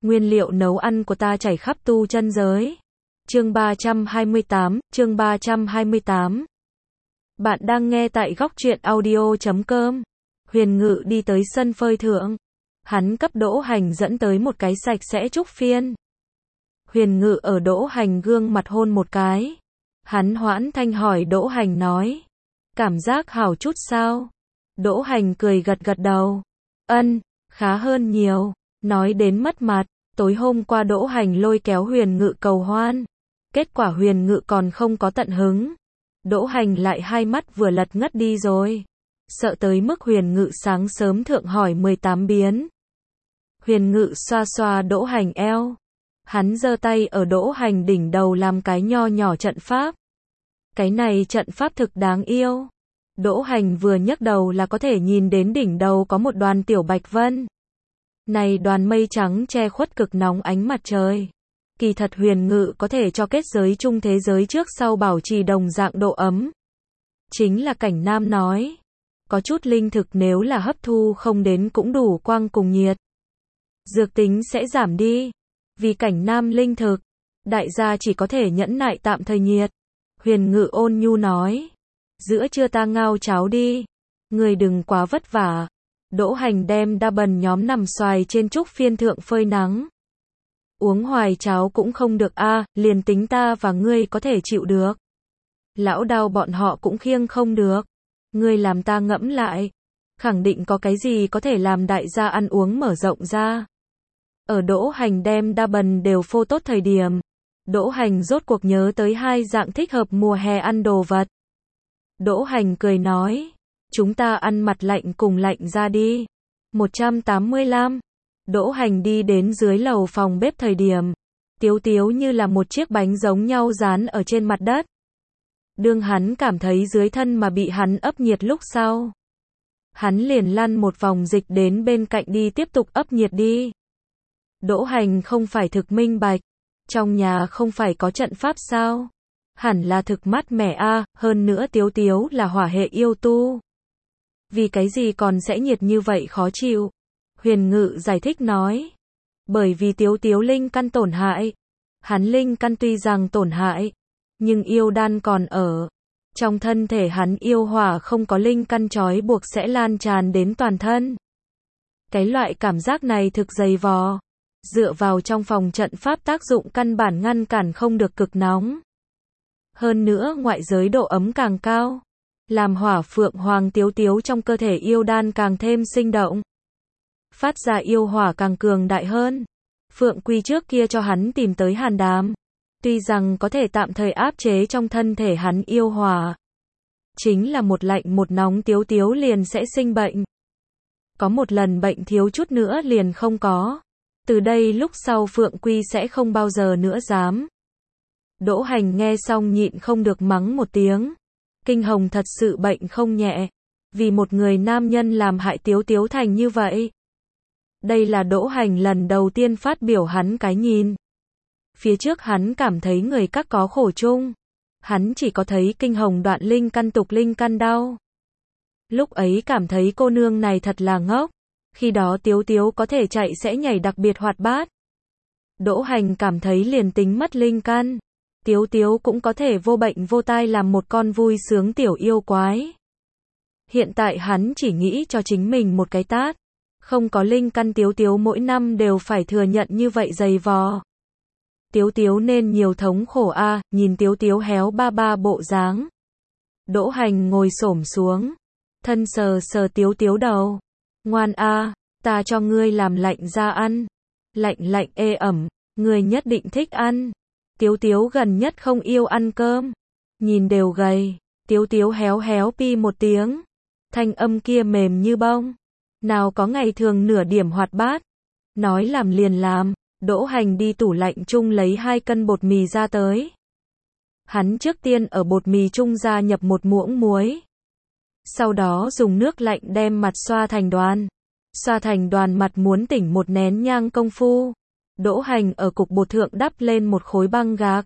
Nguyên liệu nấu ăn của ta chảy khắp tu chân giới. Chương 328. Bạn đang nghe tại góc truyện audio.com. Huyền Ngự đi tới sân phơi thượng. Hắn cấp Đỗ Hành dẫn tới một cái sạch sẽ trúc phiên. Huyền Ngự ở Đỗ Hành gương mặt hôn một cái. Hắn hoãn thanh hỏi Đỗ Hành nói. Cảm giác hảo chút sao? Đỗ Hành cười gật gật đầu. Ân, khá hơn nhiều. Nói đến mất mặt, tối hôm qua Đỗ Hành lôi kéo Huyền Ngự cầu hoan. Kết quả Huyền Ngự còn không có tận hứng. Đỗ Hành lại hai mắt vừa lật ngất đi rồi. Sợ tới mức Huyền Ngự sáng sớm thượng hỏi 18 biến. Huyền Ngự xoa xoa Đỗ Hành eo. Hắn giơ tay ở Đỗ Hành đỉnh đầu làm cái nho nhỏ trận pháp. Cái này trận pháp thực đáng yêu. Đỗ Hành vừa nhấc đầu là có thể nhìn đến đỉnh đầu có một đoàn tiểu bạch vân. Này đoàn mây trắng che khuất cực nóng ánh mặt trời. Kỳ thật Huyền Ngự có thể cho kết giới chung thế giới trước sau bảo trì đồng dạng độ ấm. Chính là Cảnh Nam nói. Có chút linh thực nếu là hấp thu không đến cũng đủ quang cùng nhiệt. Dược tính sẽ giảm đi. Vì Cảnh Nam linh thực, đại gia chỉ có thể nhẫn nại tạm thời nhiệt. Huyền Ngự ôn nhu nói. Giữa trưa ta ngao cháo đi. Người đừng quá vất vả. Đỗ Hành đem đa bần nhóm nằm xoài trên trúc phiên thượng phơi nắng. Uống hoài cháo cũng không được a, liền tính ta và ngươi có thể chịu được. Lão Đao bọn họ cũng khiêng không được. Ngươi làm ta ngẫm lại. Khẳng định có cái gì có thể làm đại gia ăn uống mở rộng ra. Ở Đỗ Hành đem đa bần đều phô tốt thời điểm. Đỗ Hành rốt cuộc nhớ tới hai dạng thích hợp mùa hè ăn đồ vật. Đỗ Hành cười nói. Chúng ta ăn mặt lạnh cùng lạnh ra đi. 185. Đỗ Hành đi đến dưới lầu phòng bếp thời điểm. Tiếu Tiếu như là một chiếc bánh giống nhau dán ở trên mặt đất. Đương hắn cảm thấy dưới thân mà bị hắn ấp nhiệt lúc sau. Hắn liền lăn một vòng dịch đến bên cạnh đi tiếp tục ấp nhiệt đi. Đỗ Hành không phải thực minh bạch. Trong nhà không phải có trận pháp sao? Hẳn là thực mát mẻ a, hơn nữa Tiếu Tiếu là hỏa hệ yêu tu. Vì cái gì còn sẽ nhiệt như vậy khó chịu? Huyền Ngự giải thích nói. Bởi vì Tiếu Tiếu linh căn tổn hại. Hắn linh căn tuy rằng tổn hại, nhưng yêu đan còn ở. Trong thân thể hắn yêu hỏa không có linh căn trói buộc sẽ lan tràn đến toàn thân. Cái loại cảm giác này thực dày vò. Dựa vào trong phòng trận pháp tác dụng căn bản ngăn cản không được cực nóng. Hơn nữa ngoại giới độ ấm càng cao. Làm hỏa phượng hoàng Tiếu Tiếu trong cơ thể yêu đan càng thêm sinh động. Phát ra yêu hỏa càng cường đại hơn. Phượng Quy trước kia cho hắn tìm tới hàn đàm. Tuy rằng có thể tạm thời áp chế trong thân thể hắn yêu hỏa. Chính là một lạnh một nóng Tiếu Tiếu liền sẽ sinh bệnh. Có một lần bệnh thiếu chút nữa liền không có. Từ đây lúc sau Phượng Quy sẽ không bao giờ nữa dám. Đỗ Hành nghe xong nhịn không được mắng một tiếng. Kinh Hồng thật sự bệnh không nhẹ. Vì một người nam nhân làm hại Tiếu Tiếu thành như vậy. Đây là Đỗ Hành lần đầu tiên phát biểu hắn cái nhìn. Phía trước hắn cảm thấy người các có khổ chung. Hắn chỉ có thấy Kinh Hồng đoạn linh căn tục linh căn đau. Lúc ấy cảm thấy cô nương này thật là ngốc. Khi đó Tiếu Tiếu có thể chạy sẽ nhảy đặc biệt hoạt bát. Đỗ Hành cảm thấy liền tính mất linh căn. Tiếu Tiếu cũng có thể vô bệnh vô tai làm một con vui sướng tiểu yêu quái. Hiện tại hắn chỉ nghĩ cho chính mình một cái tát. Không có linh căn Tiếu Tiếu mỗi năm đều phải thừa nhận như vậy dày vò. Tiếu Tiếu nên nhiều thống khổ a, nhìn Tiếu Tiếu héo ba ba bộ dáng. Đỗ Hành ngồi xổm xuống. Thân sờ sờ Tiếu Tiếu đầu. Ngoan a, ta cho ngươi làm lạnh ra ăn. Lạnh lạnh ê ẩm, ngươi nhất định thích ăn. Tiếu Tiếu gần nhất không yêu ăn cơm. Nhìn đều gầy. Tiếu Tiếu héo héo pi một tiếng. Thanh âm kia mềm như bông. Nào có ngày thường nửa điểm hoạt bát. Nói làm liền làm. Đỗ Hành đi tủ lạnh chung lấy 2 cân bột mì ra tới. Hắn trước tiên ở bột mì chung gia nhập một muỗng muối. Sau đó dùng nước lạnh đem mặt xoa thành đoàn. Xoa thành đoàn mặt muốn tỉnh một nén nhang công phu. Đỗ Hành ở cục bột thượng đắp lên một khối băng gạc.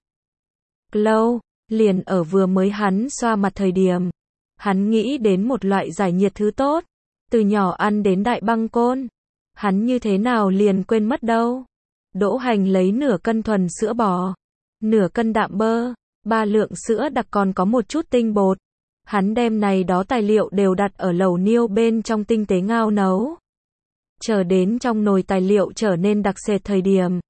Glow, liền ở vừa mới hắn xoa mặt thời điểm. Hắn nghĩ đến một loại giải nhiệt thứ tốt. Từ nhỏ ăn đến đại băng côn. Hắn như thế nào liền quên mất đâu. Đỗ Hành lấy nửa cân thuần sữa bò, nửa cân đạm bơ, 3 lượng sữa đặc còn có một chút tinh bột. Hắn đem này đó tài liệu đều đặt ở lẩu niêu bên trong tinh tế ngao nấu. Chờ đến trong nồi tài liệu trở nên đặc sệt thời điểm.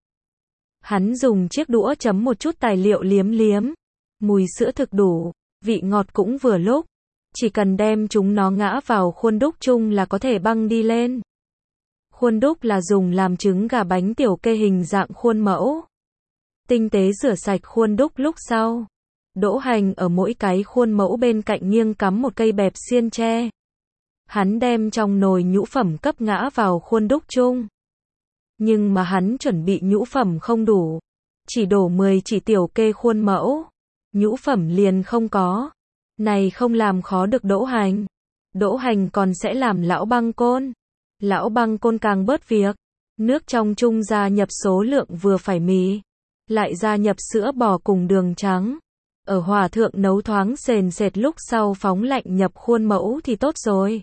Hắn dùng chiếc đũa chấm một chút tài liệu liếm liếm. Mùi sữa thực đủ, vị ngọt cũng vừa lúc. Chỉ cần đem chúng nó ngã vào khuôn đúc chung là có thể băng đi lên. Khuôn đúc là dùng làm trứng gà bánh tiểu kê hình dạng khuôn mẫu. Tinh tế rửa sạch khuôn đúc lúc sau. Đỗ Hành ở mỗi cái khuôn mẫu bên cạnh nghiêng cắm một cây bẹp xiên tre. Hắn đem trong nồi nhũ phẩm cấp ngã vào khuôn đúc chung. Nhưng mà hắn chuẩn bị nhũ phẩm không đủ. Chỉ đổ 10 chỉ tiểu kê khuôn mẫu. Nhũ phẩm liền không có. Này không làm khó được Đỗ Hành. Đỗ Hành còn sẽ làm lão băng côn. Lão băng côn càng bớt việc. Nước trong chung gia nhập số lượng vừa phải mì. Lại gia nhập sữa bò cùng đường trắng. Ở hỏa thượng nấu thoáng sền sệt lúc sau phóng lạnh nhập khuôn mẫu thì tốt rồi.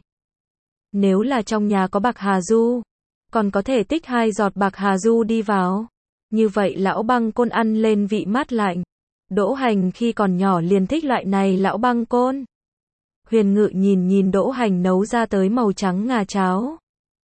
Nếu là trong nhà có bạc hà du, còn có thể tích 2 giọt bạc hà du đi vào. Như vậy lão băng côn ăn lên vị mát lạnh. Đỗ Hành khi còn nhỏ liền thích loại này lão băng côn. Huyền Ngự nhìn nhìn Đỗ Hành nấu ra tới màu trắng ngà cháo.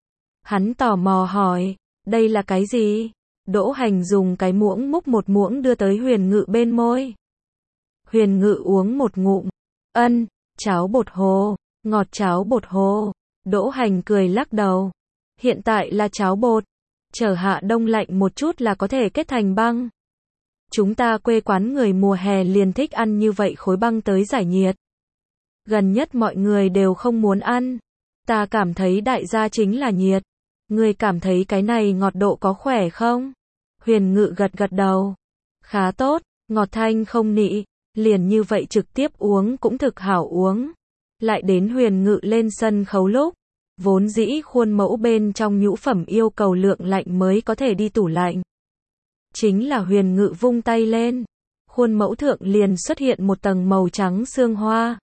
Hắn tò mò hỏi, đây là cái gì? Đỗ Hành dùng cái muỗng múc một muỗng đưa tới Huyền Ngự bên môi. Huyền Ngự uống một ngụm. Ân, cháo bột hồ, ngọt cháo bột hồ. Đỗ Hành cười lắc đầu. Hiện tại là cháo bột. Chờ hạ đông lạnh một chút là có thể kết thành băng. Chúng ta quê quán người mùa hè liền thích ăn như vậy khối băng tới giải nhiệt. Gần nhất mọi người đều không muốn ăn. Ta cảm thấy đại gia chính là nhiệt. Người cảm thấy cái này ngọt độ có khỏe không? Huyền Ngự gật gật đầu. Khá tốt, ngọt thanh không nị. Liền như vậy trực tiếp uống cũng thực hảo uống. Lại đến Huyền Ngự lên sân khấu lúc. Vốn dĩ khuôn mẫu bên trong nhũ phẩm yêu cầu lượng lạnh mới có thể đi tủ lạnh. Chính là Huyền Ngự vung tay lên. Khuôn mẫu thượng liền xuất hiện một tầng màu trắng sương hoa.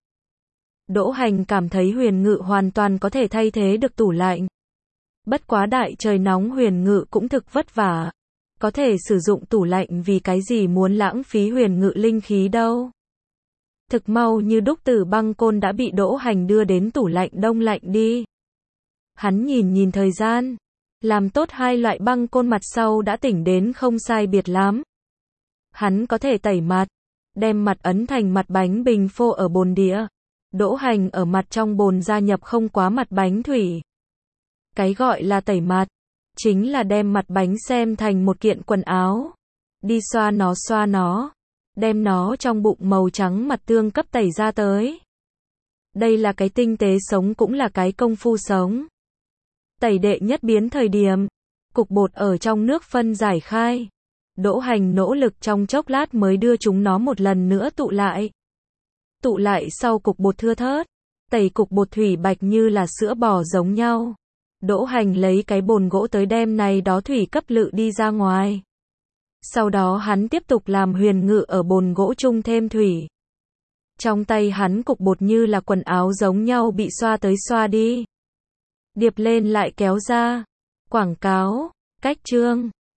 Đỗ Hành cảm thấy Huyền Ngự hoàn toàn có thể thay thế được tủ lạnh. Bất quá đại trời nóng Huyền Ngự cũng thực vất vả. Có thể sử dụng tủ lạnh vì cái gì muốn lãng phí Huyền Ngự linh khí đâu. Thực mau như đúc tử băng côn đã bị Đỗ Hành đưa đến tủ lạnh đông lạnh đi. Hắn nhìn nhìn thời gian. Làm tốt 2 loại băng côn mặt sau đã tỉnh đến không sai biệt lắm. Hắn có thể tẩy mặt. Đem mặt ấn thành mặt bánh bình phô ở bồn đĩa. Đỗ Hành ở mặt trong bồn gia nhập không quá mặt bánh thủy. Cái gọi là tẩy mặt. Chính là đem mặt bánh xem thành một kiện quần áo. Đi xoa nó. Đem nó trong bụng màu trắng mặt tương cấp tẩy ra tới. Đây là cái tinh tế sống cũng là cái công phu sống. Tẩy đệ nhất biến thời điểm. Cục bột ở trong nước phân giải khai. Đỗ Hành nỗ lực trong chốc lát mới đưa chúng nó một lần nữa tụ lại. Tụ lại sau cục bột thưa thớt. Tẩy cục bột thủy bạch như là sữa bò giống nhau. Đỗ Hành lấy cái bồn gỗ tới đem này đó thủy cấp lự đi ra ngoài. Sau đó hắn tiếp tục làm Huyền Ngự ở bồn gỗ chung thêm thủy. Trong tay hắn cục bột như là quần áo giống nhau bị xoa tới xoa đi. Điệp lên lại kéo ra. Quảng cáo, cách chương.